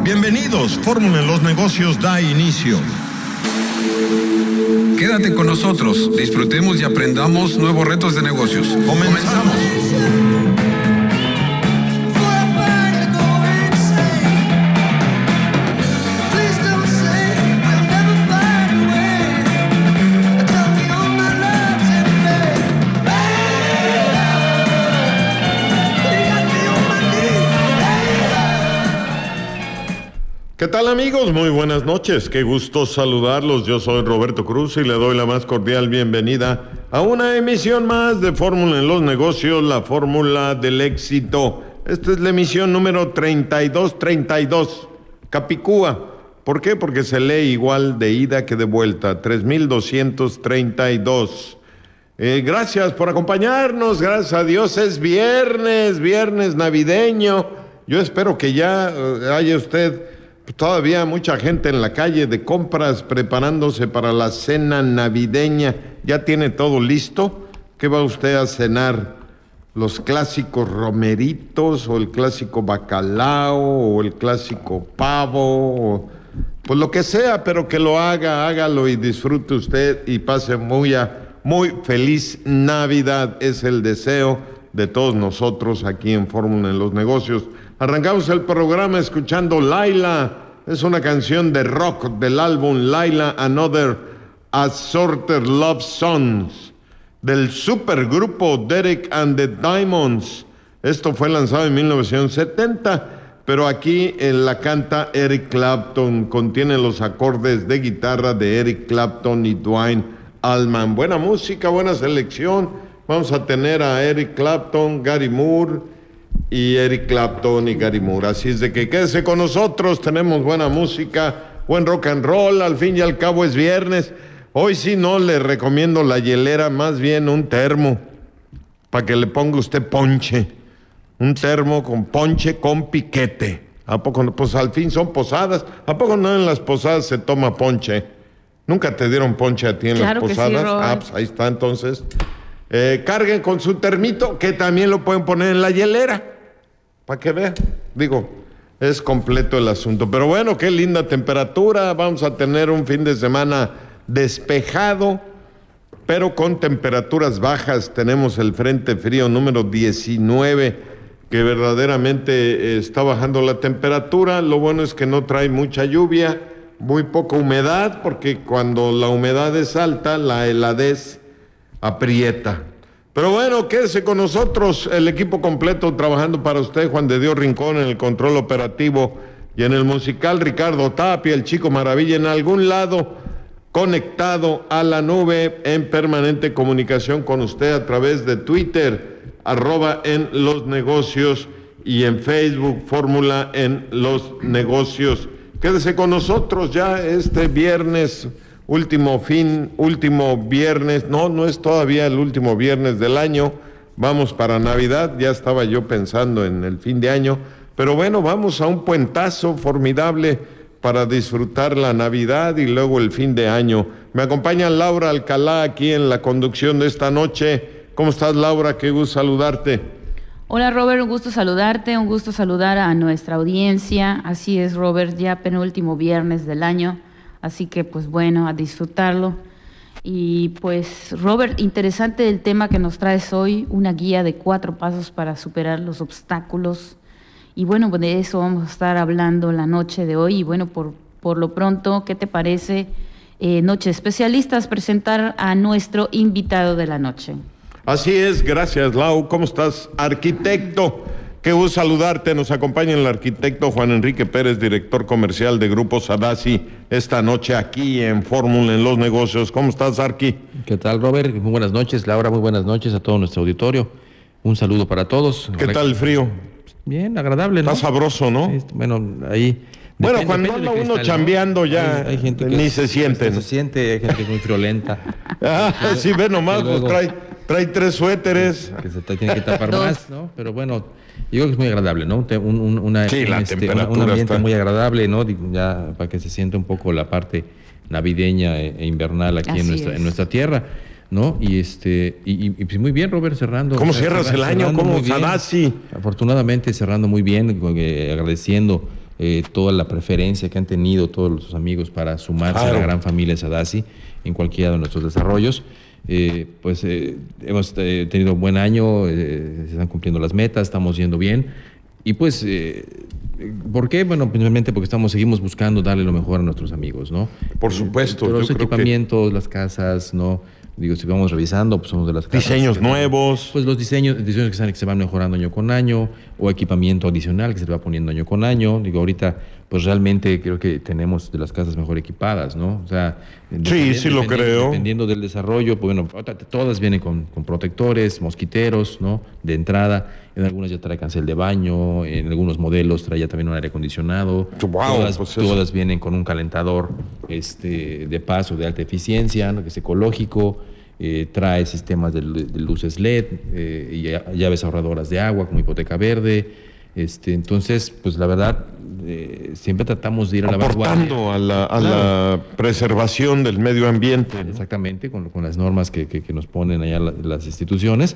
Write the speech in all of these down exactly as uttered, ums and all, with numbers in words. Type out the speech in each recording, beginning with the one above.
Bienvenidos, Fórmula en los Negocios da inicio. Quédate con nosotros, disfrutemos y aprendamos nuevos retos de negocios. Comenzamos. ¿Qué tal, amigos? Muy buenas noches, qué gusto saludarlos. Yo soy Roberto Cruz y le doy la más cordial bienvenida a una emisión más de Fórmula en los Negocios, la fórmula del éxito. Esta es la emisión número treinta y dos treinta y dos, Capicúa. ¿Por qué? Porque se lee igual de ida que de vuelta, tres mil doscientos treinta y dos. Eh, gracias por acompañarnos, gracias a Dios es viernes, viernes navideño. Yo espero que ya eh, haya usted... Todavía mucha gente en la calle de compras preparándose para la cena navideña. ¿Ya tiene todo listo? ¿Qué va usted a cenar? ¿Los clásicos romeritos o el clásico bacalao o el clásico pavo? O, pues lo que sea, pero que lo haga, hágalo y disfrute usted y pase muy, a, muy feliz Navidad. Es el deseo de todos nosotros aquí en Fórmula en los Negocios. Arrancamos el programa escuchando Laila. Es una canción de rock del álbum Laila Another Assorted Love Songs del supergrupo Derek and the Diamonds. Esto fue lanzado en mil novecientos setenta, pero aquí en la canta Eric Clapton. Contiene los acordes de guitarra de Eric Clapton y Duane Allman. Buena música, buena selección. Vamos a tener a Eric Clapton, Gary Moore y Eric Clapton y Gary Moore. Así es de que quédese con nosotros, tenemos buena música, buen rock and roll, al fin y al cabo es viernes. Hoy sí no le recomiendo la hielera, más bien un termo, para que le ponga usted ponche. Un termo con ponche con piquete. ¿A poco no? Pues al fin son posadas. ¿A poco no en las posadas se toma ponche? ¿Nunca te dieron ponche a ti en claro las posadas? Que sí, ah, pues ahí está entonces. Eh, carguen con su termito, que también lo pueden poner en la hielera, para que vean. Digo, es completo el asunto. Pero bueno, qué linda temperatura. Vamos a tener un fin de semana despejado, pero con temperaturas bajas. Tenemos el frente frío número diecinueve, que verdaderamente está bajando la temperatura. Lo bueno es que no trae mucha lluvia, muy poca humedad, porque cuando la humedad es alta, la heladez aprieta. Pero bueno, quédese con nosotros, el equipo completo trabajando para usted. Juan de Dios Rincón en el control operativo y en el musical Ricardo Tapia, el Chico Maravilla en algún lado, conectado a la nube en permanente comunicación con usted a través de Twitter, arroba en los negocios, y en Facebook, Fórmula en los Negocios. Quédese con nosotros ya este viernes, último fin, último viernes, no, no es todavía el último viernes del año, vamos para Navidad, ya estaba yo pensando en el fin de año, pero bueno, vamos a un puentazo formidable para disfrutar la Navidad y luego el fin de año. Me acompaña Laura Alcalá aquí en la conducción de esta noche. ¿Cómo estás, Laura? Qué gusto saludarte. Hola, Robert, un gusto saludarte, un gusto saludar a nuestra audiencia. Así es, Robert, ya penúltimo viernes del año. Así que, pues bueno, a disfrutarlo. Y pues, Robert, interesante el tema que nos traes hoy, una guía de cuatro pasos para superar los obstáculos. Y bueno, de eso vamos a estar hablando la noche de hoy. Y bueno, por, por lo pronto, ¿qué te parece, eh, Noche Especialistas, presentar a nuestro invitado de la noche? Así es, gracias, Lau. ¿Cómo estás, arquitecto? Qué gusto saludarte. Nos acompaña el arquitecto Juan Enrique Pérez, director comercial de Grupo Sadasi, esta noche aquí en Fórmula en los Negocios. ¿Cómo estás, Arqui? ¿Qué tal, Robert? Muy buenas noches, Laura. Muy buenas noches a todo nuestro auditorio. Un saludo para todos. ¿Qué tal el frío? Bien, agradable, ¿no? Está sabroso, ¿no? Sí, bueno, ahí... Bueno, depende, cuando anda uno cristal, chambeando, ¿no? ya hay, hay gente que ni se siente. Se siente, hay gente que es muy friolenta. Ah, sí, ve nomás, luego, pues trae, trae tres suéteres. Que se tiene que tapar más, ¿no? Pero bueno, yo creo que es muy agradable, ¿no? Un, un, una, sí, un, la este, temperatura un ambiente está... muy agradable, ¿no? Ya para que se sienta un poco la parte navideña e invernal aquí en nuestra, en nuestra tierra, ¿no? Y este y, y, y pues muy bien, Robert, cerrando. ¿Cómo cierras el año? ¿Cómo Sadasi? Afortunadamente cerrando muy bien, eh, agradeciendo eh, toda la preferencia que han tenido todos los amigos para sumarse claro. a la gran familia Sadassi en cualquiera de nuestros desarrollos. Eh, pues eh, hemos eh, tenido un buen año, eh, se están cumpliendo las metas, estamos yendo bien. Y pues, eh, ¿por qué? Bueno, principalmente porque estamos, seguimos buscando darle lo mejor a nuestros amigos, ¿no? Por supuesto. Pero yo los creo equipamientos, que... las casas, ¿no? Digo, si vamos revisando, pues somos de las casas. Diseños que, nuevos. Pues los diseños, diseños que, están, que se van mejorando año con año, o equipamiento adicional que se le va poniendo año con año. Digo, ahorita, pues realmente creo que tenemos de las casas mejor equipadas, ¿no? O sea, sí, sí lo creo. Dependiendo del desarrollo, pues bueno, todas vienen con, con protectores, mosquiteros, ¿no? De entrada. En algunas ya trae cancel de baño, en algunos modelos trae ya también un aire acondicionado. Wow, todas pues todas vienen con un calentador este, de paso de alta eficiencia, ¿no? Que es ecológico. Eh, trae sistemas de, de luces L E D, eh, y llaves ahorradoras de agua como hipoteca verde. Este, entonces, pues la verdad, eh, siempre tratamos de ir a la vanguardia. Aportando a la, a claro. la preservación del medio ambiente, ¿no? Exactamente, con, con las normas que, que, que nos ponen allá la, las instituciones,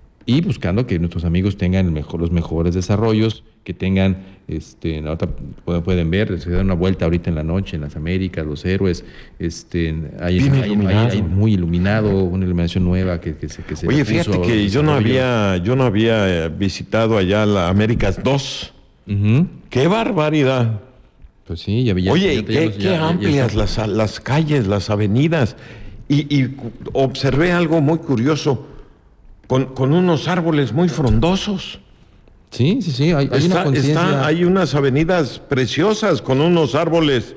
y buscando que nuestros amigos tengan el mejor, los mejores desarrollos, que tengan, este, ahorita pueden ver, se da una vuelta ahorita en la noche en las Américas, los héroes, este, hay, hay, hay, hay muy iluminado, una iluminación nueva que, que se que se Oye, fíjate que yo no había, yo no había visitado allá la Américas dos. Uh-huh. ¡Qué barbaridad! Pues sí, ya vi. Oye, ya, qué, ya, qué ya, amplias ya las, las calles, las avenidas. Y, y observé algo muy curioso. Con, con unos árboles muy frondosos. Sí, sí, sí, hay, hay está, una conciencia. Hay unas avenidas preciosas con unos árboles.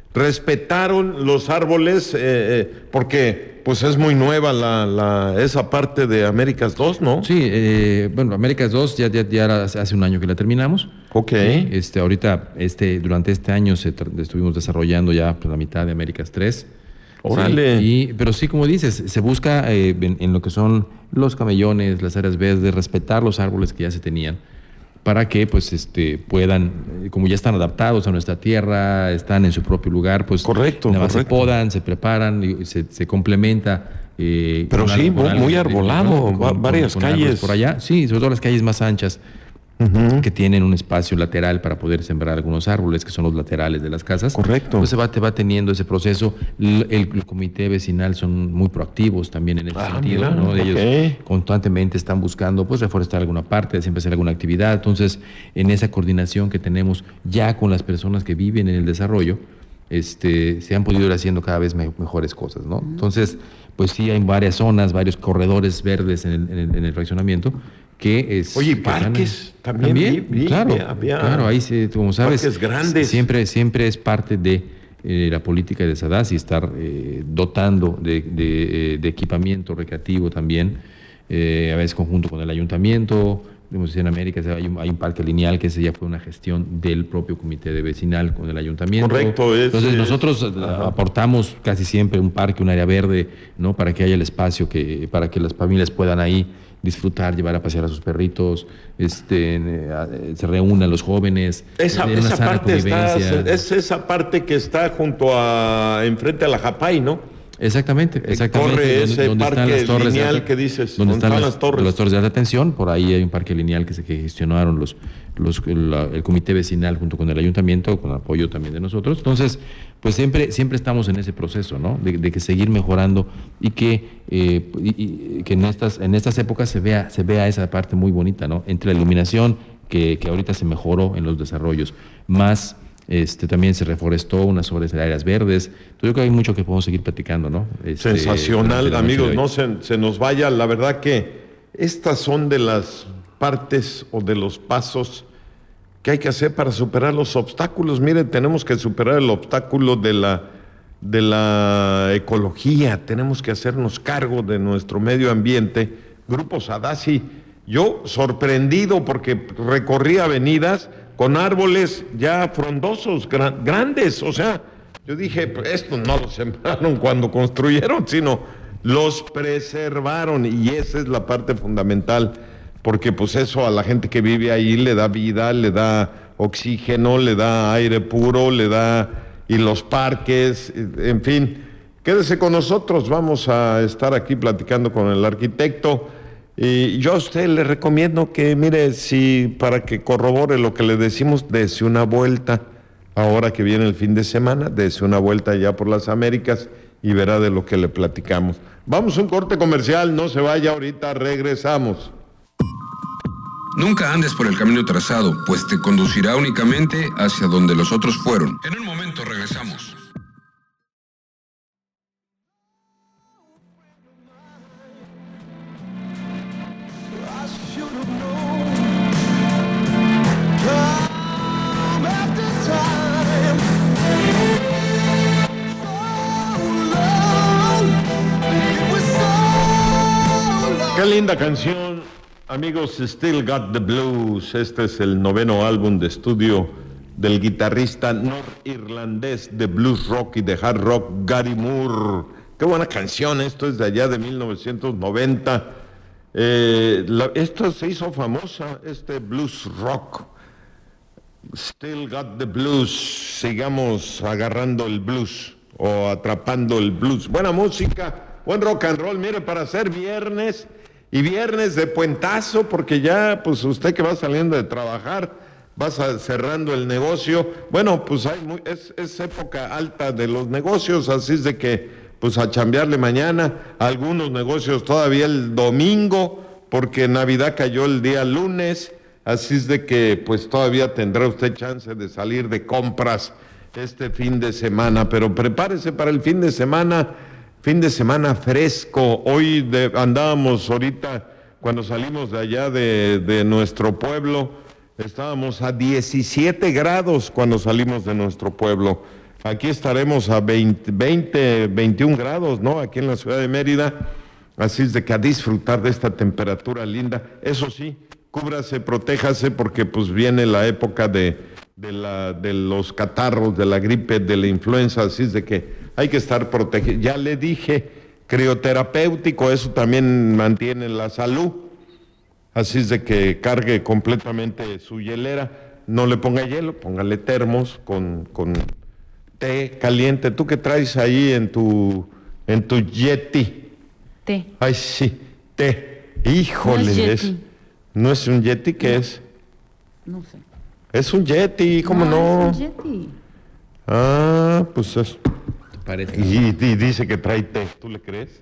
Respetaron los árboles, eh, eh, porque pues es muy nueva la, la, esa parte de Américas dos, ¿no? Sí, eh, bueno, Américas dos ya, ya, ya hace un año que la terminamos. Ok. Sí, este, ahorita, este, durante este año se estuvimos desarrollando ya pues, la mitad de Américas tres. Órale. Sí, y, pero sí, como dices, se busca eh, en, en lo que son los camellones, las áreas verdes, respetar los árboles que ya se tenían, para que pues este puedan, como ya están adaptados a nuestra tierra, están en su propio lugar, pues correcto, nada más correcto. se podan, se preparan, y se, se complementa. Eh, pero sí, algo, muy, muy arbolado, con, con, varias con, con calles. Por allá, sí, sobre todo las calles más anchas. Uh-huh. Que tienen un espacio lateral para poder sembrar algunos árboles, que son los laterales de las casas. Correcto. Entonces va, te va teniendo ese proceso. El, el, el comité vecinal son muy proactivos también en ese ah, sentido, mira, ¿no? Okay. Ellos constantemente están buscando pues reforestar alguna parte, siempre hacer alguna actividad. Entonces, en esa coordinación que tenemos ya con las personas que viven en el desarrollo, este, se han podido ir haciendo cada vez me, mejores cosas, ¿no? Uh-huh. Entonces, pues sí, hay varias zonas, varios corredores verdes en el, en el, en el fraccionamiento. Que es, Oye, parques también, también vi, vi, claro, había claro, ahí sí, como sabes, parques grandes. Siempre, siempre es parte de eh, la política de Sadassi estar eh, dotando de, de, de equipamiento recreativo también, eh, a veces conjunto con el ayuntamiento. En América hay un, hay un parque lineal que ese ya fue una gestión del propio comité de vecinal con el ayuntamiento. Correcto. Es, Entonces es, nosotros ajá. aportamos casi siempre un parque, un área verde, ¿no? Para que haya el espacio, que, para que las familias puedan ahí disfrutar, llevar a pasear a sus perritos, este, eh, se reúnan los jóvenes. Esa, esa parte está, es esa parte que está junto a, enfrente a la Japay, ¿no? Exactamente, exactamente. Corre donde, ese donde parque están las torres lineal alta, que dices, donde están, están las, las torres. las torres de alta tensión, por ahí hay un parque lineal que se que gestionaron los, los la, el comité vecinal junto con el ayuntamiento, con apoyo también de nosotros. Entonces, pues siempre, siempre estamos en ese proceso, ¿no? De, de que seguir mejorando y que, eh, y, y que en estas, en estas épocas se vea, se vea esa parte muy bonita, ¿no? Entre la iluminación que, que ahorita se mejoró en los desarrollos, más Este, también se reforestó unas zonas de áreas verdes. Entonces, yo creo que hay mucho que podemos seguir platicando, ¿no? Este, Sensacional, amigos, no se, se nos vaya. La verdad que estas son de las partes o de los pasos que hay que hacer para superar los obstáculos. Miren, tenemos que superar el obstáculo de la, de la ecología, tenemos que hacernos cargo de nuestro medio ambiente. Grupo Sadassi, yo sorprendido porque recorrí avenidas con árboles ya frondosos, gran, grandes, o sea, yo dije, pues esto no lo sembraron cuando construyeron, sino los preservaron, y esa es la parte fundamental, porque pues eso a la gente que vive ahí le da vida, le da oxígeno, le da aire puro, le da, y los parques, en fin. Quédese con nosotros, vamos a estar aquí platicando con el arquitecto. Y yo a usted le recomiendo que, mire, si para que corrobore lo que le decimos, dése una vuelta ahora que viene el fin de semana, dése una vuelta ya por las Américas y verá de lo que le platicamos. Vamos a un corte comercial, no se vaya, ahorita regresamos. Nunca andes por el camino trazado, pues te conducirá únicamente hacia donde los otros fueron. En un momento regresamos. Qué linda canción, amigos. Still Got the Blues. Este es el noveno álbum de estudio del guitarrista norirlandés de blues rock y de hard rock Gary Moore. Qué buena canción, esto es de allá de mil novecientos noventa. Eh, la, esto se hizo famosa, este blues rock. Still Got the Blues. Sigamos agarrando el blues o atrapando el blues. Buena música, buen rock and roll. Mire, para hacer viernes y viernes de puentazo, porque ya, pues usted que va saliendo de trabajar, vas a, cerrando el negocio. Bueno, pues hay muy, es, es época alta de los negocios, así es de que, pues a chambearle mañana. Algunos negocios todavía el domingo, porque Navidad cayó el día lunes, así es de que, pues todavía tendrá usted chance de salir de compras este fin de semana, pero prepárese para el fin de semana. Fin de semana fresco. Hoy de, andábamos ahorita, cuando salimos de allá de, de nuestro pueblo, estábamos a diecisiete grados cuando salimos de nuestro pueblo. Aquí estaremos a veinte, veinte, veintiún grados, ¿no? Aquí en la ciudad de Mérida. Así es de que a disfrutar de esta temperatura linda. Eso sí, cúbrase, protéjase, porque pues viene la época de, de, la, de los catarros, de la gripe, de la influenza. Así es de que hay que estar protegido. Ya le dije, crioterapéutico, eso también mantiene la salud. Así es de que cargue completamente su hielera. No le ponga hielo, póngale termos con, con té caliente. ¿Tú qué traes ahí en tu, en tu Yeti? Té. Ay, sí, té. Híjole. No es Yeti. Es, ¿no es un Yeti? ¿Qué es? No sé. Es un Yeti, ¿cómo no? No, es un Yeti. Ah, pues es... Parece. Y, y dice que trae té, ¿tú le crees?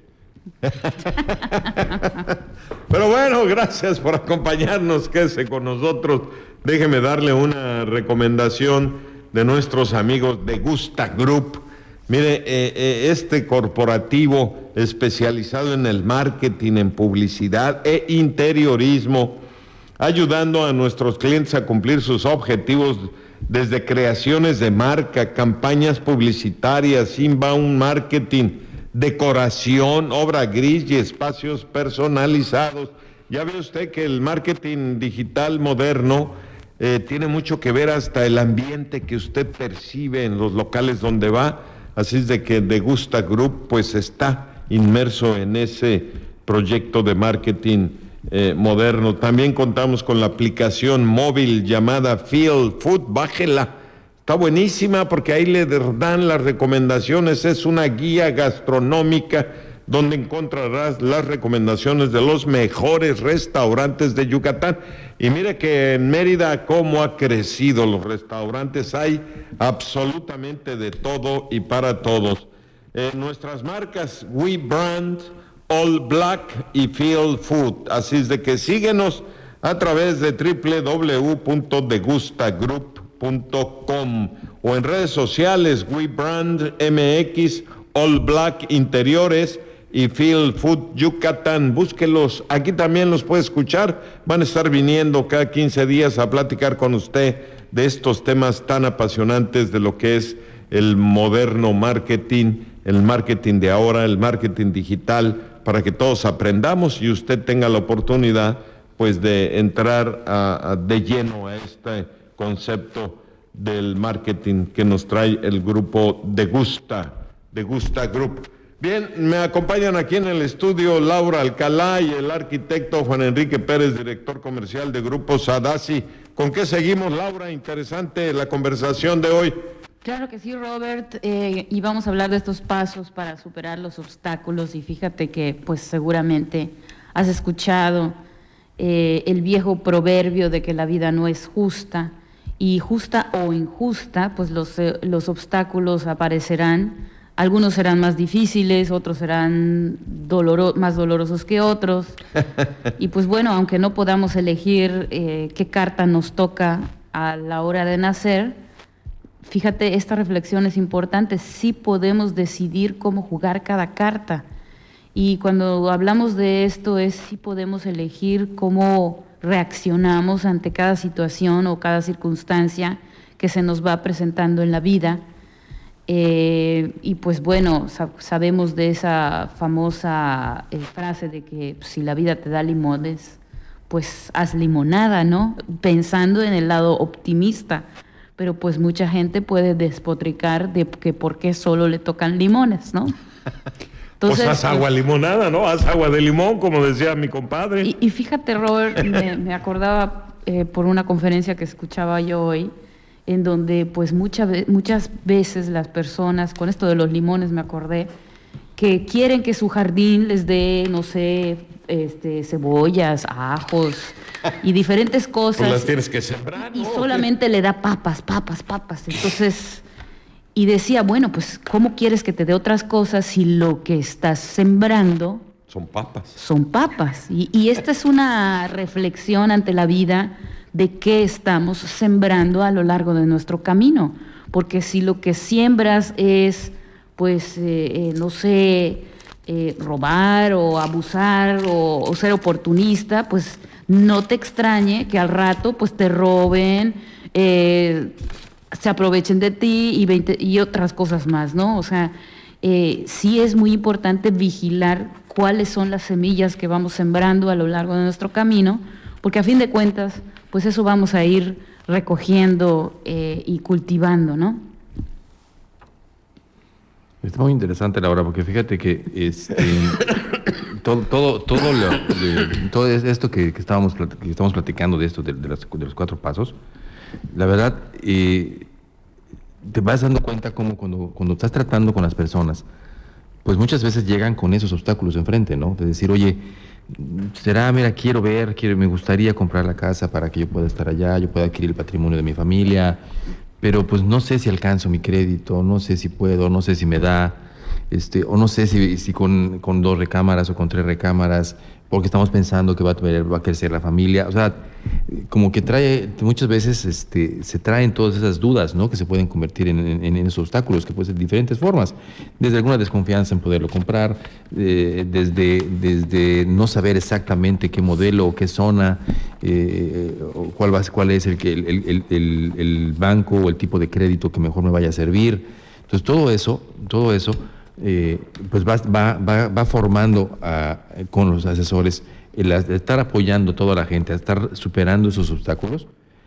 Pero bueno, gracias por acompañarnos, quédese con nosotros. Déjeme darle una recomendación de nuestros amigos de Gusta Group. Mire, eh, eh, este corporativo especializado en el marketing, en publicidad e interiorismo, ayudando a nuestros clientes a cumplir sus objetivos desde creaciones de marca, campañas publicitarias, inbound marketing, decoración, obra gris y espacios personalizados. Ya ve usted que el marketing digital moderno eh, tiene mucho que ver hasta el ambiente que usted percibe en los locales donde va. Así es de que De Gusta Group pues está inmerso en ese proyecto de marketing Eh, moderno. También contamos con la aplicación móvil llamada Feel Food. Bájela, está buenísima porque ahí le dan las recomendaciones. Es una guía gastronómica donde encontrarás las recomendaciones de los mejores restaurantes de Yucatán. Y mire que en Mérida cómo ha crecido los restaurantes, hay absolutamente de todo y para todos. Eh, nuestras marcas We Brand, All Black y Feel Food. Así es de que síguenos a través de doble u doble u doble u punto degustagroup punto com o en redes sociales WeBrand M X, All Black Interiores y Feel Food Yucatán. Búsquelos, aquí también los puede escuchar. Van a estar viniendo cada quince días a platicar con usted de estos temas tan apasionantes de lo que es el moderno marketing, el marketing de ahora, el marketing digital, para que todos aprendamos y usted tenga la oportunidad pues de entrar a, a, de lleno a este concepto del marketing que nos trae el grupo De Gusta, De Gusta Group. Bien, me acompañan aquí en el estudio Laura Alcalá y el arquitecto Juan Enrique Pérez, director comercial de Grupo Sadasi. ¿Con qué seguimos, Laura? Interesante la conversación de hoy. Claro que sí, Robert, eh, y vamos a hablar de estos pasos para superar los obstáculos, y fíjate que pues seguramente has escuchado eh, el viejo proverbio de que la vida no es justa y justa o injusta, pues los, eh, los obstáculos aparecerán. Algunos serán más difíciles, otros serán doloro- más dolorosos que otros. Y pues bueno, aunque no podamos elegir eh, qué carta nos toca a la hora de nacer, fíjate, esta reflexión es importante. Sí podemos decidir cómo jugar cada carta. Y cuando hablamos de esto es sí podemos elegir cómo reaccionamos ante cada situación o cada circunstancia que se nos va presentando en la vida. Eh, y pues bueno, sab- sabemos de esa famosa eh, frase de que si la vida te da limones, pues haz limonada, ¿no? Pensando en el lado optimista, pero pues mucha gente puede despotricar de que por qué solo le tocan limones, ¿no? Entonces, pues haz agua limonada, ¿no? Haz agua de limón, como decía mi compadre. Y, y fíjate, Robert, me, me acordaba eh, por una conferencia que escuchaba yo hoy, en donde pues mucha, muchas veces las personas, con esto de los limones me acordé, que quieren que su jardín les dé, no sé, este, cebollas, ajos y diferentes cosas. Pues las tienes que sembrar, Y ¿no? solamente le da papas, papas, papas. Entonces, y decía, bueno, pues, ¿cómo quieres que te dé otras cosas si lo que estás sembrando son papas? Son papas. Y, y esta es una reflexión ante la vida de qué estamos sembrando a lo largo de nuestro camino. Porque si lo que siembras es, pues, eh, eh, no sé, eh, robar o abusar o, o ser oportunista, pues no te extrañe que al rato pues te roben, eh, se aprovechen de ti y, veinte, y otras cosas más, ¿no? O sea, eh, sí es muy importante vigilar cuáles son las semillas que vamos sembrando a lo largo de nuestro camino, porque a fin de cuentas, pues eso vamos a ir recogiendo eh, y cultivando, ¿no? Está muy interesante, Laura, porque fíjate que este, todo, todo, todo, lo, de, todo esto que, que, estábamos, que estamos platicando de esto, de, de, las, de los cuatro pasos, la verdad, eh, te vas dando cuenta como cuando, cuando estás tratando con las personas, pues muchas veces llegan con esos obstáculos enfrente, ¿no? De decir, oye, será, mira, quiero ver, quiero, me gustaría comprar la casa para que yo pueda estar allá, yo pueda adquirir el patrimonio de mi familia, pero pues no sé si alcanzo mi crédito, no sé si puedo, no sé si me da, este, o no sé si, si con, con dos recámaras o con tres recámaras, porque estamos pensando que va a, tener, va a crecer la familia. O sea, como que trae, muchas veces este, se traen todas esas dudas, ¿no? Que se pueden convertir en, en, en esos obstáculos, que pueden ser de diferentes formas. Desde alguna desconfianza en poderlo comprar, eh, desde, desde no saber exactamente qué modelo o qué zona, eh, o cuál, va, cuál es el, el, el, el, el banco o el tipo de crédito que mejor me vaya a servir. Entonces, todo eso, todo eso, Eh, pues va, va, va, va formando a, con los asesores el estar apoyando a toda la gente, a estar superando esos obstáculos,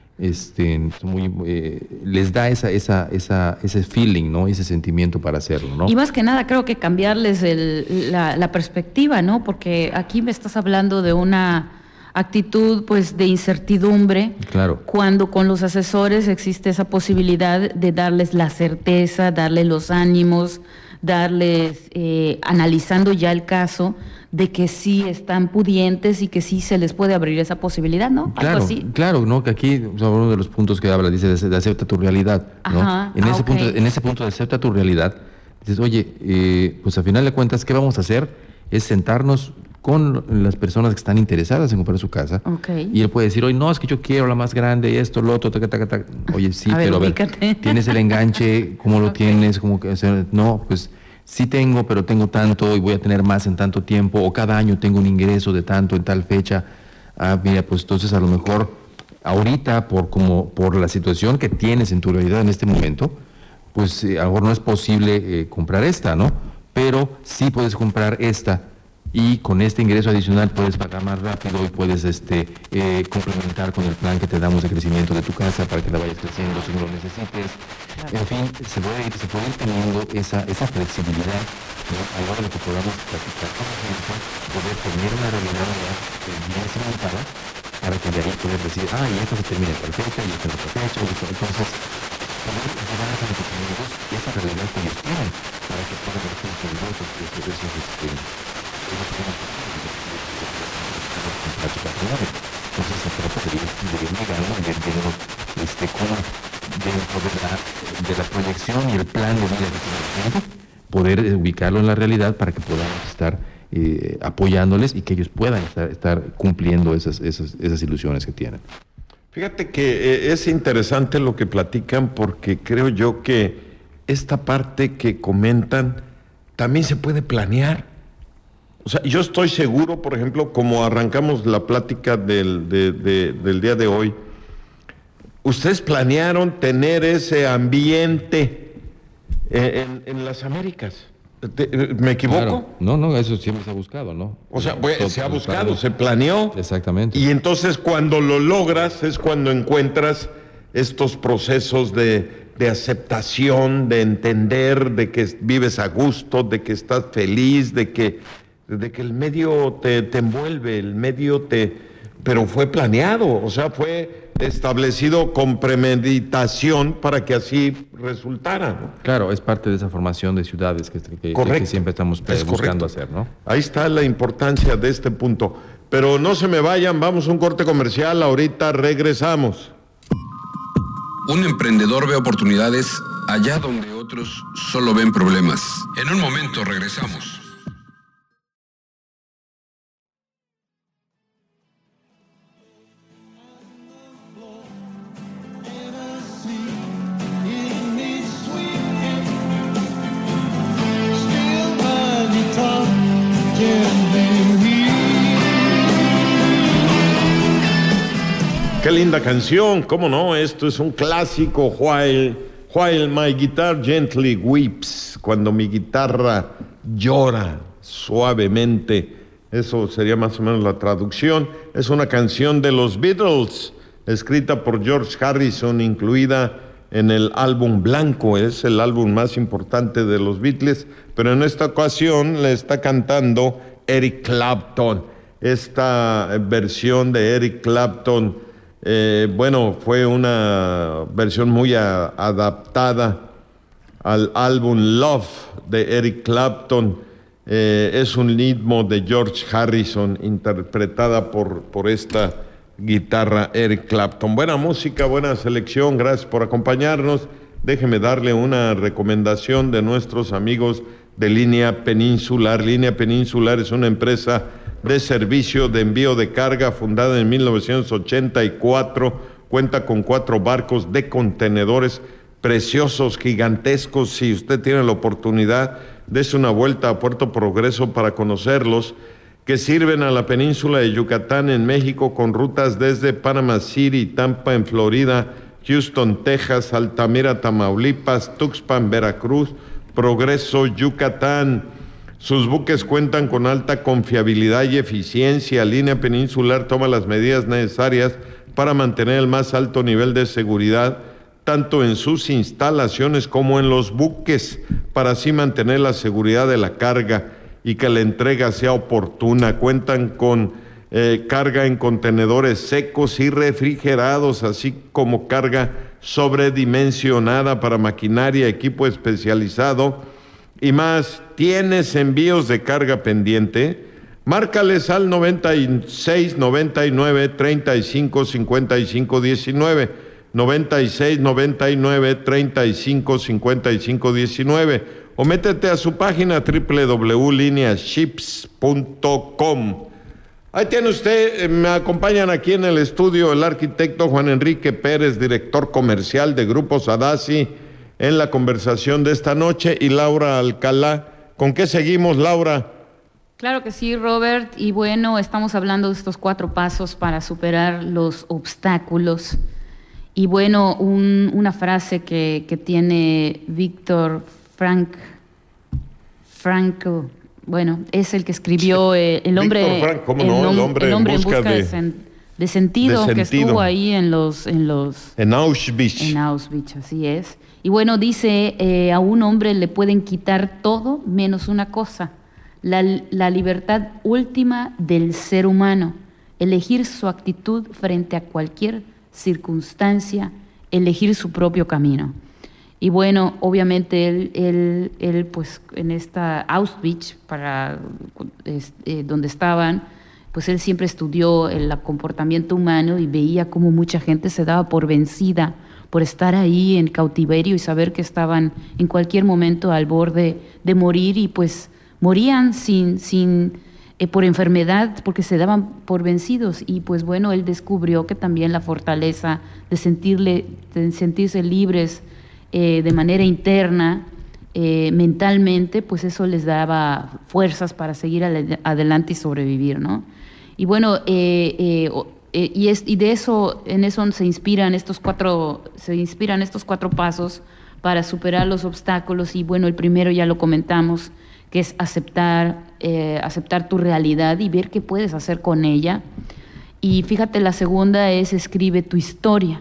este, muy, eh, les da esa, esa, esa, ese feeling, ¿no? Ese sentimiento para hacerlo, ¿no? Y más que nada creo que cambiarles el, la, la perspectiva, ¿no? Porque aquí me estás hablando de una actitud pues de incertidumbre, claro, cuando con los asesores existe esa posibilidad de darles la certeza, darles los ánimos, darles, eh, analizando ya el caso, de que sí están pudientes y que sí se les puede abrir esa posibilidad, ¿no? Claro, Algo así. claro, ¿no? Que aquí, o sea, uno de los puntos que habla, dice, de, de acepta tu realidad, ¿no? Ajá. En, ah, ese okay. punto, en ese punto de acepta tu realidad, dices, oye, eh, pues a final de cuentas, ¿qué vamos a hacer? Es sentarnos con las personas que están interesadas en comprar su casa. Okay. Y él puede decir, oye, no, es que yo quiero la más grande, y esto, lo otro, taca, taca, taca. Oye, sí, a pero ver, a ver, ¿tienes el enganche? ¿Cómo lo okay. tienes? ¿Cómo que, o sea, no, pues sí tengo, pero tengo tanto y voy a tener más en tanto tiempo, o cada año tengo un ingreso de tanto en tal fecha. Ah, mira, pues entonces a lo mejor ahorita, por, como, por la situación que tienes en tu realidad en este momento, pues eh, a lo mejor no es posible eh, comprar esta, ¿no? Pero sí puedes comprar esta, y con este ingreso adicional puedes pagar más rápido y puedes este, eh, complementar con el plan que te damos de crecimiento de tu casa para que la vayas creciendo si no lo necesites. Claro. En fin, se puede ir, se puede ir teniendo esa, esa flexibilidad, ¿no? A la hora de que podamos platicar con la gente, poder tener una realidad bien cimentada para que de ahí poder decir, ah, y esto se termina en tal fecha, y esto en otra fecha, y esto. Entonces, poder llevar a los doctores esa realidad que ellos tienen para que puedan ver esos esos esos esos entonces, se trata de ir, de ir llegando, de ir viendo este, cómo dentro de la, de la proyección y el plan de vida que tiene la gente, poder ubicarlo en la realidad para que podamos estar eh, apoyándoles y que ellos puedan estar, estar cumpliendo esas, esas, esas ilusiones que tienen. Fíjate que eh, es interesante lo que platican, porque creo yo que esta parte que comentan también se puede planear. O sea, yo estoy seguro, por ejemplo, como arrancamos la plática del, de, de, del día de hoy, ustedes planearon tener ese ambiente en, en las Américas. ¿Me equivoco? Claro. No, no, eso siempre se ha buscado, ¿no? O sea, pues, Todo, se ha todo, buscado, claro. se planeó. Exactamente. Y entonces cuando lo logras es cuando encuentras estos procesos de, de aceptación, de entender, de que vives a gusto, de que estás feliz, de que, de que el medio te, te envuelve, el medio te... Pero fue planeado, o sea, fue establecido con premeditación para que así resultara, ¿no? Claro, es parte de esa formación de ciudades que, que, que siempre estamos Es buscando correcto. hacer, ¿no? Ahí está la importancia de este punto. Pero no se me vayan, vamos a un corte comercial, ahorita regresamos. Un emprendedor ve oportunidades allá donde otros solo ven problemas. En un momento regresamos. Qué linda canción, cómo no, esto es un clásico, While, while my guitar gently weeps, cuando mi guitarra llora suavemente, eso sería más o menos la traducción. Es una canción de los Beatles, escrita por George Harrison, incluida en el álbum blanco, es el álbum más importante de los Beatles, pero en esta ocasión le está cantando Eric Clapton. Esta versión de Eric Clapton, Eh, bueno, fue una versión muy a, adaptada al álbum Love de Eric Clapton. Eh, es un ritmo de George Harrison interpretada por, por esta guitarra Eric Clapton. Buena música, buena selección, gracias por acompañarnos. Déjeme darle una recomendación de nuestros amigos de Línea Peninsular. Línea Peninsular es una empresa de servicio de envío de carga fundada en mil novecientos ochenta y cuatro, cuenta con cuatro barcos de contenedores preciosos, gigantescos. Si usted tiene la oportunidad, dése una vuelta a Puerto Progreso para conocerlos, que sirven a la península de Yucatán en México con rutas desde Panama City, Tampa en Florida, Houston, Texas, Altamira, Tamaulipas, Tuxpan, Veracruz, Progreso, Yucatán. Sus buques cuentan con alta confiabilidad y eficiencia. Línea Peninsular toma las medidas necesarias para mantener el más alto nivel de seguridad, tanto en sus instalaciones como en los buques, para así mantener la seguridad de la carga y que la entrega sea oportuna. Cuentan con eh, carga en contenedores secos y refrigerados, así como carga sobredimensionada para maquinaria, equipo especializado y más. ¿Tienes envíos de carga pendiente? Márcales al noventa y seis, noventa y nueve, treinta y cinco, cincuenta y cinco, diecinueve, noventa y seis, noventa y nueve, treinta y cinco, cincuenta y cinco, diecinueve, o métete a su página doble u doble u doble u punto línea ships punto com. Ahí tiene usted, me acompañan aquí en el estudio el arquitecto Juan Enrique Pérez, director comercial de Grupo Sadasi, en la conversación de esta noche, y Laura Alcalá. ¿Con qué seguimos, Laura? Claro que sí, Robert. Y bueno, estamos hablando de estos cuatro pasos para superar los obstáculos. Y bueno, un, una frase que, que tiene Víctor Frank, Frankl, bueno, es el que escribió sí. eh, el hombre, Víctor Frank, ¿cómo el, no? El hombre, el hombre en busca, en busca de, de, sen, de, sentido, de que sentido, estuvo ahí en los, en los en Auschwitz. En Auschwitz, así es. Y bueno, dice, eh, a un hombre le pueden quitar todo menos una cosa, la, la libertad última del ser humano, elegir su actitud frente a cualquier circunstancia, elegir su propio camino. Y bueno, obviamente él, él, él pues en esta Auschwitz, para, eh, donde estaban, pues él siempre estudió el comportamiento humano y veía cómo mucha gente se daba por vencida por estar ahí en cautiverio y saber que estaban en cualquier momento al borde de morir y pues morían sin, sin, eh, por enfermedad porque se daban por vencidos. Y pues bueno, él descubrió que también la fortaleza de, sentirle, de sentirse libres eh, de manera interna, eh, mentalmente, pues eso les daba fuerzas para seguir ad- adelante y sobrevivir, ¿no? Y bueno, eh, eh, Eh, y, es, y de eso, en eso se inspiran estos cuatro, se inspiran estos cuatro pasos para superar los obstáculos. Y bueno, el primero ya lo comentamos, que es aceptar, eh, aceptar tu realidad y ver qué puedes hacer con ella. Y fíjate, la segunda es escribe tu historia.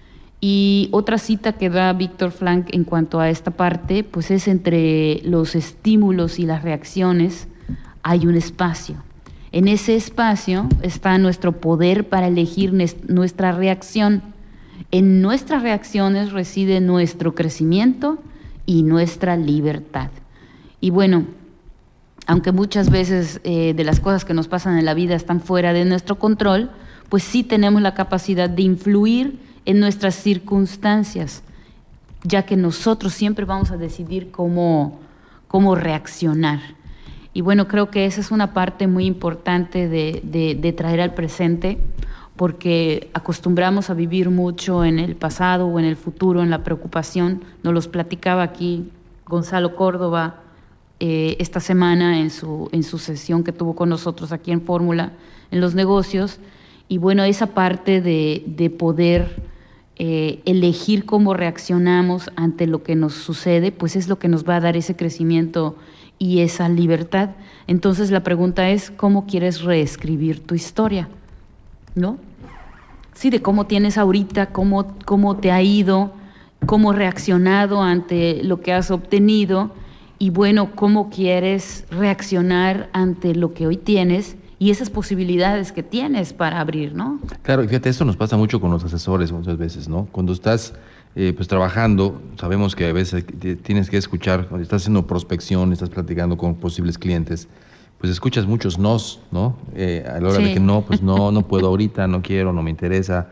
Y otra cita que da Viktor Frankl en cuanto a esta parte, pues es entre los estímulos y las reacciones hay un espacio. En ese espacio está nuestro poder para elegir nuestra reacción. En nuestras reacciones reside nuestro crecimiento y nuestra libertad. Y bueno, aunque muchas veces eh, de las cosas que nos pasan en la vida están fuera de nuestro control, pues sí tenemos la capacidad de influir en nuestras circunstancias, ya que nosotros siempre vamos a decidir cómo, cómo reaccionar. Y bueno, creo que esa es una parte muy importante de, de, de traer al presente, porque acostumbramos a vivir mucho en el pasado o en el futuro, en la preocupación. Nos los platicaba aquí Gonzalo Córdoba eh, esta semana en su, en su sesión que tuvo con nosotros aquí en Fórmula, en los negocios. Y bueno, esa parte de, de poder eh, elegir cómo reaccionamos ante lo que nos sucede, pues es lo que nos va a dar ese crecimiento y esa libertad. Entonces la pregunta es, ¿cómo quieres reescribir tu historia? ¿No? Sí, de cómo tienes ahorita, cómo, cómo te ha ido, cómo has reaccionado ante lo que has obtenido y bueno, cómo quieres reaccionar ante lo que hoy tienes y esas posibilidades que tienes para abrir, ¿no? Claro, y fíjate, esto nos pasa mucho con los asesores muchas veces, ¿no? Cuando estás Eh, pues trabajando, sabemos que a veces tienes que escuchar, cuando estás haciendo prospección, estás platicando con posibles clientes, pues escuchas muchos nos, ¿no? Eh, a la hora sí. de que no, pues no, no puedo ahorita, no quiero, no me interesa,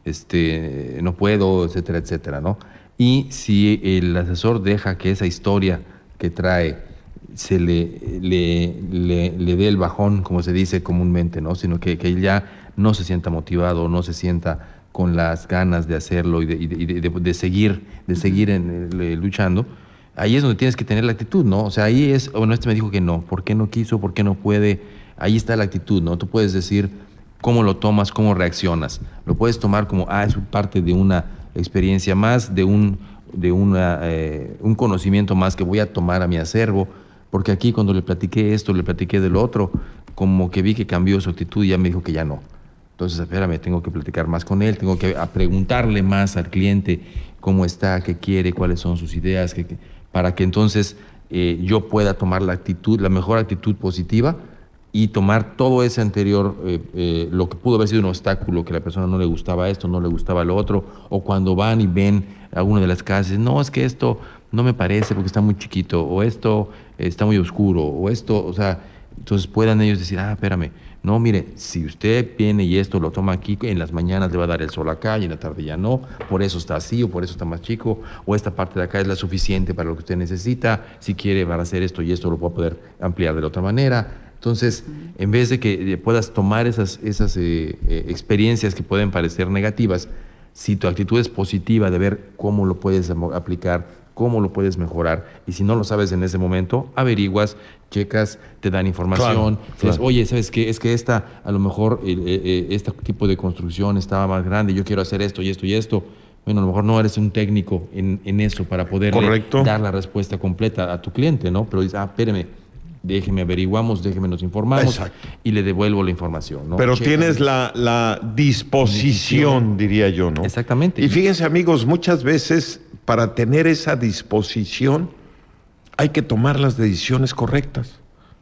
este, no puedo, etcétera, etcétera, ¿no? Y si el asesor deja que esa historia que trae se le, le, le, le dé el bajón, como se dice comúnmente, ¿no? Sino que, que él ya no se sienta motivado, no se sienta con las ganas de hacerlo y de, y de, de, de seguir, de seguir en, eh, luchando, ahí es donde tienes que tener la actitud, ¿no? O sea, ahí es, bueno, este me dijo que no, ¿por qué no quiso? ¿Por qué no puede? Ahí está la actitud, ¿no? Tú puedes decir cómo lo tomas, cómo reaccionas. Lo puedes tomar como, ah, es parte de una experiencia más, de un, de una, eh, un conocimiento más que voy a tomar a mi acervo, porque aquí cuando le platiqué esto, le platiqué de lo otro, como que vi que cambió su actitud y ya me dijo que ya no. Entonces, espérame, tengo que platicar más con él, tengo que a preguntarle más al cliente cómo está, qué quiere, cuáles son sus ideas, qué, qué, para que entonces eh, yo pueda tomar la actitud, la mejor actitud positiva y tomar todo ese anterior, eh, eh, lo que pudo haber sido un obstáculo, que a la persona no le gustaba esto, no le gustaba lo otro, o cuando van y ven alguna de las casas, no, es que esto no me parece porque está muy chiquito, o esto eh, está muy oscuro, o esto, o sea, entonces puedan ellos decir, ah, espérame, no, mire, si usted viene y esto lo toma aquí, en las mañanas le va a dar el sol acá y en la tarde ya no, por eso está así o por eso está más chico, o esta parte de acá es la suficiente para lo que usted necesita, si quiere para hacer esto y esto lo puedo poder ampliar de la otra manera. Entonces, en vez de que puedas tomar esas, esas eh, eh, experiencias que pueden parecer negativas, si tu actitud es positiva de ver cómo lo puedes aplicar, cómo lo puedes mejorar, y si no lo sabes en ese momento, averiguas, checas, te dan información, claro, dices, claro. oye, ¿sabes qué? Es que esta, a lo mejor, eh, eh, este tipo de construcción estaba más grande, yo quiero hacer esto y esto y esto. Bueno, a lo mejor no eres un técnico en, en eso para poder dar la respuesta completa a tu cliente, ¿no? Pero dices, ah, espéreme, déjeme averiguamos, déjeme nos informamos. Exacto. Y le devuelvo la información, ¿no? Pero Checa. Tienes la, la disposición, diría yo, ¿no? Exactamente. Y fíjense, amigos, muchas veces para tener esa disposición hay que tomar las decisiones correctas.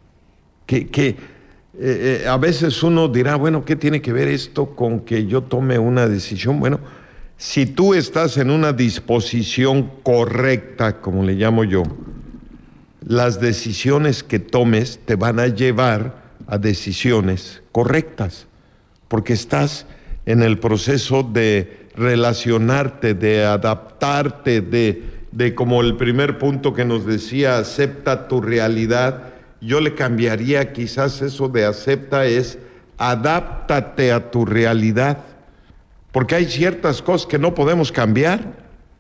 Que, que eh, eh, a veces uno dirá, bueno, ¿qué tiene que ver esto con que yo tome una decisión? Bueno, si tú estás en una disposición correcta, como le llamo yo, las decisiones que tomes te van a llevar a decisiones correctas, porque estás en el proceso de relacionarte, de adaptarte, de, de como el primer punto que nos decía, acepta tu realidad. Yo le cambiaría quizás eso de acepta es adáptate a tu realidad, porque hay ciertas cosas que no podemos cambiar,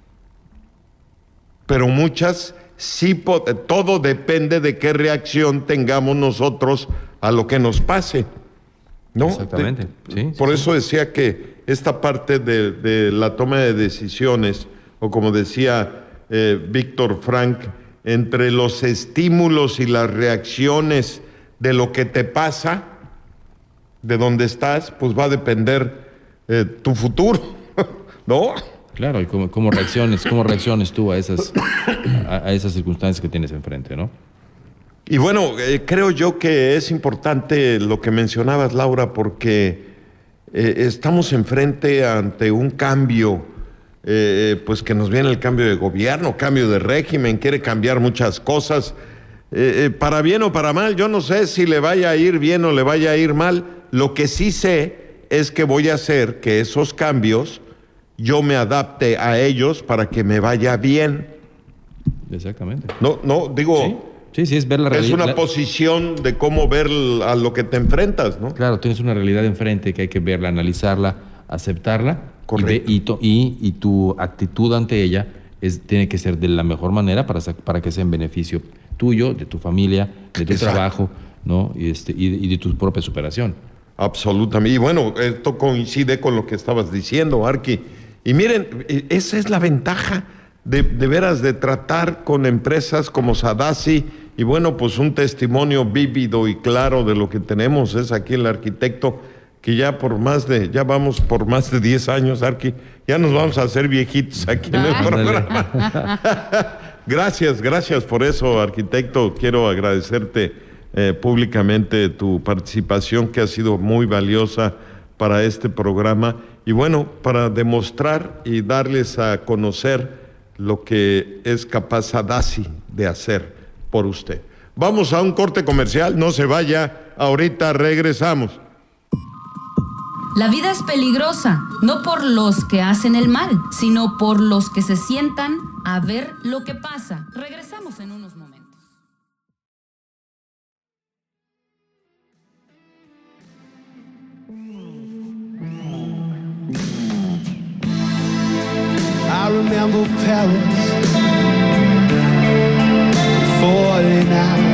pero muchas sí, todo depende de qué reacción tengamos nosotros a lo que nos pase, ¿no? Exactamente, sí. Por sí, eso sí. decía que esta parte de, de la toma de decisiones, o como decía eh, Víctor Frank, entre los estímulos y las reacciones de lo que te pasa, de donde estás, pues va a depender eh, tu futuro, ¿no? Claro, y cómo, cómo reacciones, cómo reacciones tú a esas, a, a esas circunstancias que tienes enfrente, ¿no? Y bueno, eh, creo yo que es importante lo que mencionabas, Laura, porque eh, estamos enfrente ante un cambio, eh, pues que nos viene el cambio de gobierno, cambio de régimen, quiere cambiar muchas cosas, eh, eh, para bien o para mal. Yo no sé si le vaya a ir bien o le vaya a ir mal. Lo que sí sé es que voy a hacer que esos cambios yo me adapte a ellos para que me vaya bien. Exactamente. No, no, digo... Sí, sí, sí es ver la realidad. Es una la... posición de cómo ver a lo que te enfrentas, ¿no? Claro, tienes una realidad enfrente que hay que verla, analizarla, aceptarla. Correcto. Y, de, y, to, y, y tu actitud ante ella es, tiene que ser de la mejor manera para, para que sea en beneficio tuyo, de tu familia, de tu Exacto. trabajo, ¿no? Y, este, y, y de tu propia superación. Absolutamente. Y bueno, esto coincide con lo que estabas diciendo, Arqui. Y miren, esa es la ventaja de, de veras de tratar con empresas como Sadassi. Y bueno, pues un testimonio vívido y claro de lo que tenemos es aquí el arquitecto, que ya por más de, ya vamos por más de diez años, Arqui, ya nos vamos a hacer viejitos aquí en el programa. Gracias, gracias por eso, arquitecto. Quiero agradecerte eh, públicamente tu participación, que ha sido muy valiosa para este programa. Y bueno, para demostrar y darles a conocer lo que es capaz Sadassi de hacer por usted. Vamos a un corte comercial, no se vaya, ahorita regresamos. La vida es peligrosa, no por los que hacen el mal, sino por los que se sientan a ver lo que pasa. Regresamos en unos momentos. I remember Paris, forty-nine.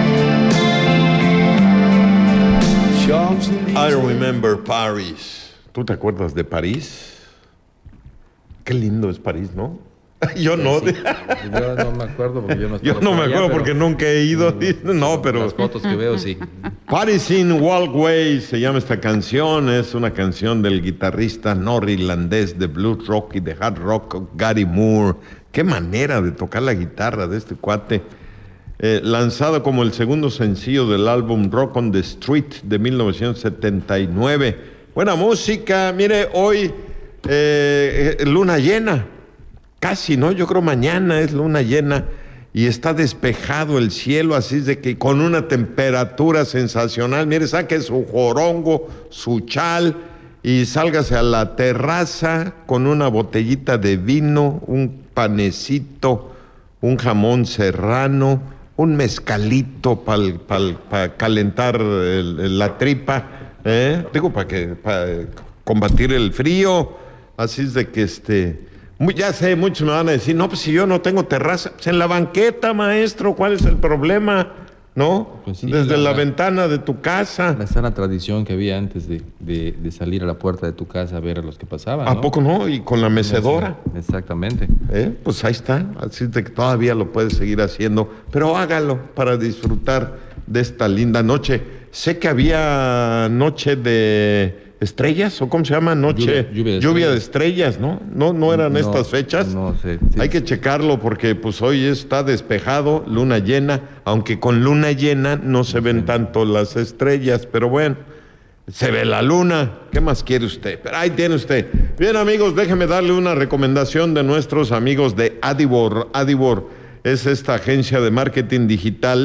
I remember Paris. ¿Tú te acuerdas de París? Qué lindo es París, ¿no? Yo no. Sí, yo no me acuerdo porque yo no Yo no me allá, acuerdo porque nunca he ido. No, pero las fotos que veo, sí. Paris in Walkway se llama esta canción. Es una canción del guitarrista norirlandés de blues rock y de hard rock, Gary Moore. Qué manera de tocar la guitarra de este cuate. Eh, lanzado como el segundo sencillo del álbum Rock on the Street de mil novecientos setenta y nueve. Buena música. Mire, hoy eh, luna llena. Casi, ¿no? Yo creo mañana es luna llena y está despejado el cielo, así es de que con una temperatura sensacional. Mire, saque su jorongo, su chal y sálgase a la terraza con una botellita de vino, un panecito, un jamón serrano, un mezcalito para pa calentar el, el, la tripa, ¿eh? Digo, para que para combatir el frío. Así es de que este... Ya sé, muchos me van a decir, no, pues si yo no tengo terraza, pues en la banqueta, maestro, ¿cuál es el problema? ¿No? Pues sí, Desde la, la, la ventana de tu casa. La sana tradición que había antes de, de, de salir a la puerta de tu casa a ver a los que pasaban, ¿A ¿no? poco no? Y con la mecedora. Exactamente. ¿Eh? Pues ahí está, así de que todavía lo puedes seguir haciendo, pero hágalo para disfrutar de esta linda noche. Sé que había noche de... ¿Estrellas? ¿O cómo se llama? Noche. Lluvia, lluvia, de, lluvia estrellas. de estrellas, ¿no? ¿No, no eran no, estas fechas? No sé. Sí, Hay que checarlo porque pues hoy está despejado, luna llena, aunque con luna llena no se ven sí. tanto las estrellas, pero bueno, se ve la luna. ¿Qué más quiere usted? Pero ahí tiene usted. Bien, amigos, déjeme darle una recomendación de nuestros amigos de Adibor. Adibor es esta agencia de marketing digital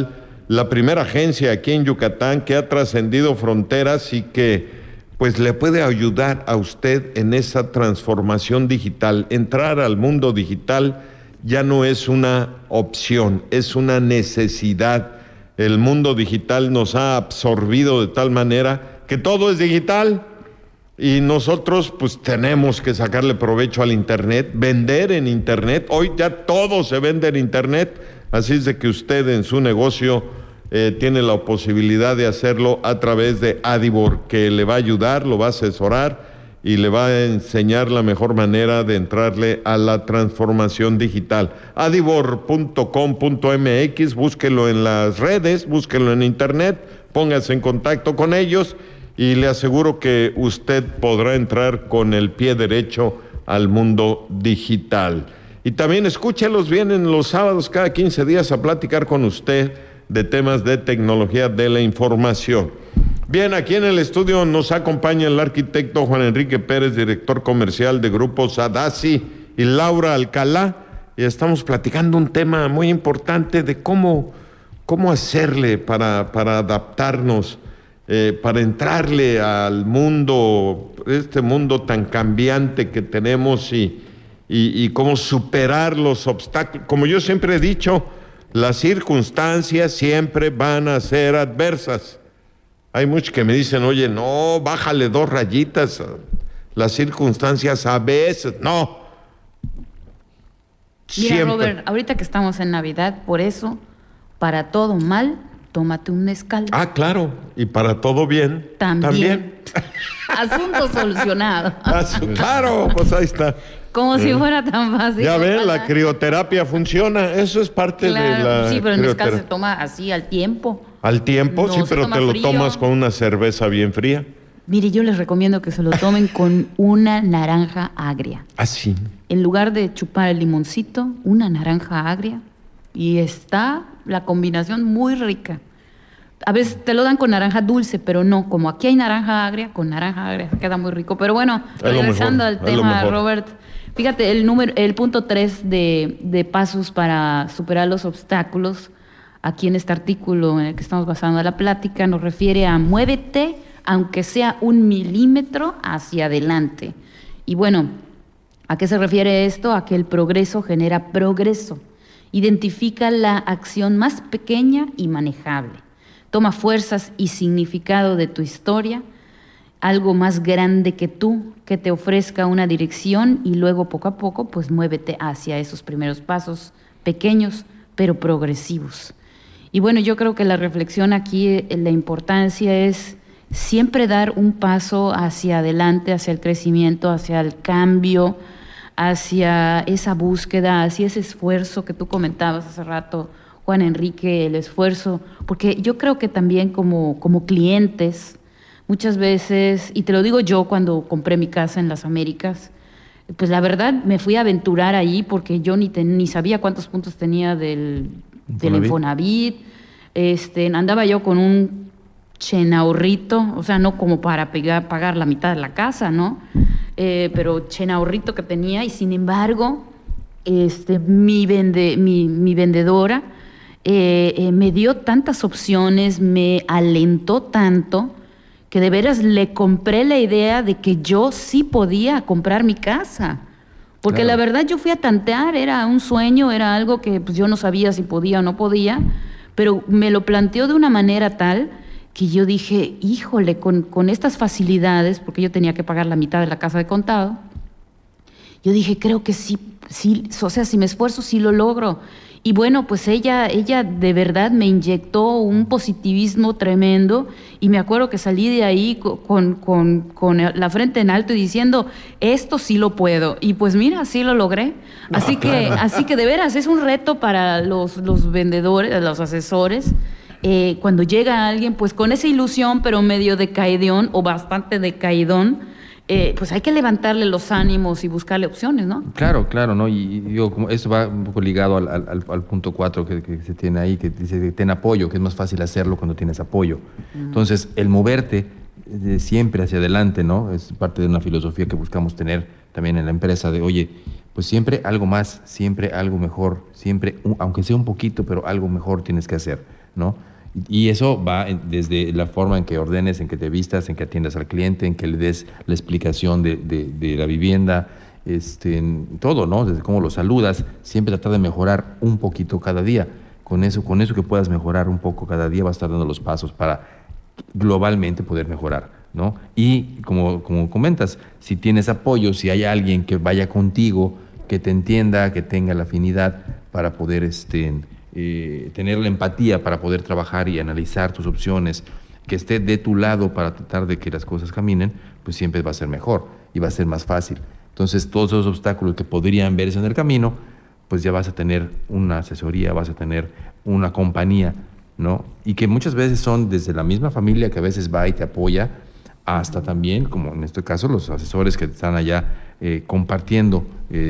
la primera agencia aquí en Yucatán que ha trascendido fronteras y que pues le puede ayudar a usted en esa transformación digital. Entrar al mundo digital ya no es una opción, es una necesidad. El mundo digital nos ha absorbido de tal manera que todo es digital y nosotros pues tenemos que sacarle provecho al Internet, vender en Internet. Hoy ya todo se vende en Internet, así es de que usted en su negocio eh, tiene la posibilidad de hacerlo a través de Adibor, que le va a ayudar, lo va a asesorar y le va a enseñar la mejor manera de entrarle a la transformación digital. adibor punto com punto m x, búsquelo en las redes, búsquelo en Internet, póngase en contacto con ellos y le aseguro que usted podrá entrar con el pie derecho al mundo digital. Y también escúchelos, vienen los sábados cada quince días a platicar con usted de temas de tecnología de la información. Bien, aquí en el estudio nos acompaña el arquitecto Juan Enrique Pérez, director comercial de Grupo Sadasi, y Laura Alcalá, y estamos platicando un tema muy importante de cómo, cómo hacerle para, para adaptarnos, eh, para entrarle al mundo, este mundo tan cambiante que tenemos y, y, y cómo superar los obstáculos. Como yo siempre he dicho, las circunstancias siempre van a ser adversas. Hay muchos que me dicen, oye, no, bájale dos rayitas, las circunstancias a veces, no. Mira, Siempre. Robert, ahorita que estamos en Navidad, por eso, para todo mal, tómate un mezcal. Ah, claro, y para todo bien, También. también. Asunto solucionado. Ah, sí, claro, pues ahí está. Como si fuera tan fácil. Ya ven, Ojalá. la crioterapia funciona, eso es parte Claro, de la sí, pero el mezcal se crioterapia. toma así al tiempo. Al tiempo, No sí, se pero toma te lo frío. tomas con una cerveza bien fría. Mire, yo les recomiendo que se lo tomen con una naranja agria. Así. En lugar de chupar el limoncito, una naranja agria. Y está la combinación muy rica. A veces te lo dan con naranja dulce, pero no, como aquí hay naranja agria, con naranja agria queda muy rico. Pero bueno, Es lo regresando mejor, al es lo tema, mejor. Robert, fíjate, el número, el punto tres de, de pasos para superar los obstáculos, aquí en este artículo en el que estamos basando la plática, nos refiere a muévete, aunque sea un milímetro hacia adelante. Y bueno, ¿a qué se refiere esto? A que el progreso genera progreso. Identifica la acción más pequeña y manejable. Toma fuerzas y significado de tu historia, algo más grande que tú, que te ofrezca una dirección y luego poco a poco pues muévete hacia esos primeros pasos pequeños pero progresivos. Y bueno, yo creo que la reflexión aquí, eh, la importancia es siempre dar un paso hacia adelante, hacia el crecimiento, hacia el cambio, hacia esa búsqueda, hacia ese esfuerzo que tú comentabas hace rato, Juan Enrique, el esfuerzo, porque yo creo que también como, como clientes, muchas veces, y te lo digo yo cuando compré mi casa en las Américas, pues la verdad me fui a aventurar ahí porque yo ni, ten, ni sabía cuántos puntos tenía del, del Infonavit, este, andaba yo con un chenahorrito, o sea, no como para pegar, pagar la mitad de la casa, ¿no? Eh, pero chenahorrito que tenía, y sin embargo, este, mi, vende, mi, mi vendedora eh, eh, me dio tantas opciones, me alentó tanto, que de veras le compré la idea de que yo sí podía comprar mi casa. Porque claro, la verdad yo fui a tantear, era un sueño, era algo que pues, yo no sabía si podía o no podía, pero me lo planteó de una manera tal que yo dije, híjole, con, con estas facilidades, porque yo tenía que pagar la mitad de la casa de contado, yo dije, creo que sí, sí, o sea, si me esfuerzo, sí lo logro. Y bueno, pues ella, ella de verdad me inyectó un positivismo tremendo y me acuerdo que salí de ahí con, con, con la frente en alto y diciendo, esto sí lo puedo. Y pues mira, sí lo logré. Así que, así que de veras es un reto para los, los vendedores, los asesores. Eh, cuando llega alguien, pues con esa ilusión, pero medio decaidón o bastante decaidón, Eh, pues hay que levantarle los ánimos y buscarle opciones, ¿no? Claro, claro, ¿no? Y, y digo, como eso va un poco ligado al, al, al punto cuatro que, que se tiene ahí, que dice que ten apoyo, que es más fácil hacerlo cuando tienes apoyo. Uh-huh. Entonces, el moverte de siempre hacia adelante, ¿no? Es parte de una filosofía que buscamos tener también en la empresa de, oye, pues siempre algo más, siempre algo mejor, siempre, un, aunque sea un poquito, pero algo mejor tienes que hacer, ¿no? Y eso va desde la forma en que ordenes, en que te vistas, en que atiendas al cliente, en que le des la explicación de, de, de la vivienda, este, en todo, ¿no? Desde cómo lo saludas, siempre tratar de mejorar un poquito cada día. Con eso, con eso que puedas mejorar un poco cada día, vas a estar dando los pasos para globalmente poder mejorar, ¿no? Y como, como comentas, si tienes apoyo, si hay alguien que vaya contigo, que te entienda, que tenga la afinidad para poder este, eh, tener la empatía para poder trabajar y analizar tus opciones, que esté de tu lado para tratar de que las cosas caminen, pues siempre va a ser mejor y va a ser más fácil. Entonces, todos esos obstáculos que podrían verse en el camino, pues ya vas a tener una asesoría, vas a tener una compañía, ¿no? Y que muchas veces son desde la misma familia que a veces va y te apoya, hasta también, como en este caso, los asesores que están allá eh, compartiendo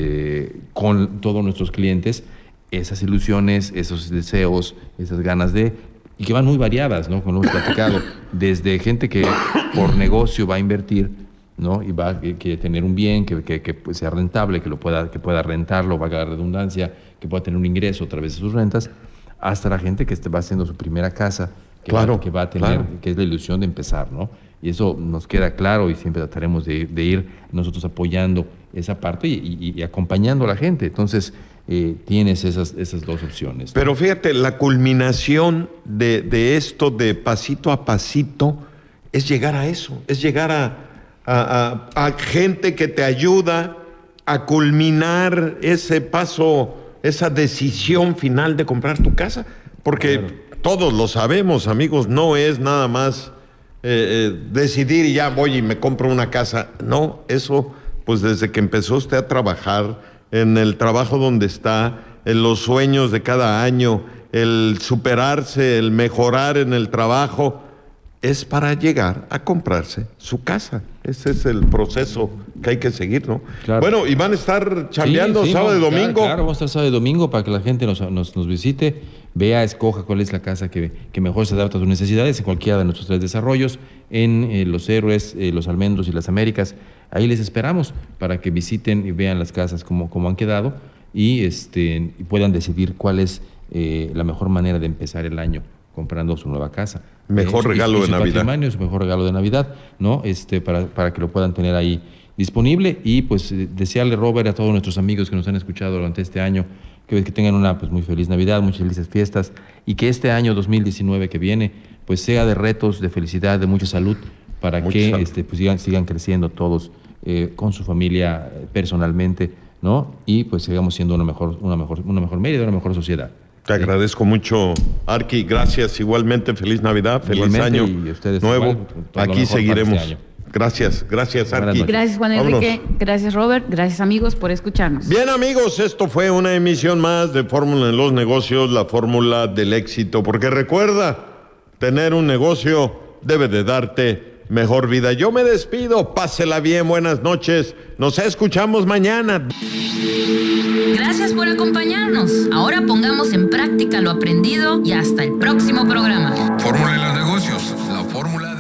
eh, con todos nuestros clientes esas ilusiones, esos deseos, esas ganas de... y que van muy variadas, ¿no? Como hemos platicado, desde gente que por negocio va a invertir, ¿no? Y va a que tener un bien, que, que, que sea rentable, que lo pueda, que pueda rentarlo, valga la redundancia, que pueda tener un ingreso a través de sus rentas, hasta la gente que va haciendo su primera casa, que, claro, va, que va a tener, claro, que es la ilusión de empezar, ¿no? Y eso nos queda claro y siempre trataremos de, de ir nosotros apoyando esa parte y, y, y acompañando a la gente. Entonces, eh, tienes esas, esas dos opciones, ¿no? Pero fíjate, la culminación de, de esto de pasito a pasito es llegar a eso, es llegar a, a, a, a gente que te ayuda a culminar ese paso, esa decisión final de comprar tu casa. Porque claro, todos lo sabemos, amigos, no es nada más eh, eh, decidir y ya voy y me compro una casa. No, eso pues desde que empezó usted a trabajar, en el trabajo donde está, en los sueños de cada año, el superarse, el mejorar en el trabajo, es para llegar a comprarse su casa. Ese es el proceso que hay que seguir, ¿no? Claro. Bueno, y van a estar chambeando sí, sí, sábado y domingo. Claro, claro, vamos a estar sábado y domingo para que la gente nos, nos, nos visite, vea, escoja cuál es la casa que, que mejor se adapta a sus necesidades en cualquiera de nuestros tres desarrollos, en eh, Los Héroes, eh, Los Almendros y Las Américas. Ahí les esperamos para que visiten y vean las casas como, como han quedado y, este, y puedan decidir cuál es eh, la mejor manera de empezar el año comprando su nueva casa. Mejor eh, regalo y, y de Navidad. Su mejor regalo de Navidad, ¿no? Este, para, para que lo puedan tener ahí disponible. Y pues desearle, Robert, a todos nuestros amigos que nos han escuchado durante este año, que, que tengan una pues muy feliz Navidad, muchas felices fiestas, y que este año dos mil diecinueve que viene, pues sea de retos, de felicidad, de mucha salud, para mucha que salud. Este, pues sigan, sigan creciendo todos eh, con su familia personalmente, ¿no? Y pues sigamos siendo una mejor, una mejor, una mejor media, una mejor sociedad. Te sí. agradezco mucho, Arqui. Gracias. Igualmente, feliz Navidad, feliz Igualmente, año y ustedes nuevo. Igual, aquí seguiremos. Este gracias, gracias, Arqui. Gracias, Juan Enrique. Vámonos. Gracias, Robert. Gracias, amigos, por escucharnos. Bien, amigos, esto fue una emisión más de Fórmula en los Negocios, la fórmula del éxito. Porque recuerda, tener un negocio debe de darte mejor vida. Yo me despido. Pásela bien. Buenas noches. Nos escuchamos mañana. Gracias por acompañarnos. Ahora pongamos en práctica lo aprendido y hasta el próximo programa. Fórmula de los Negocios, la fórmula de